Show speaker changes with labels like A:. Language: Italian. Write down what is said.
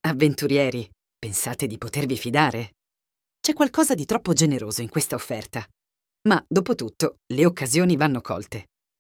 A: Avventurieri, pensate di potervi fidare? C'è qualcosa di troppo generoso in questa offerta. Ma, dopo tutto, le occasioni vanno colte.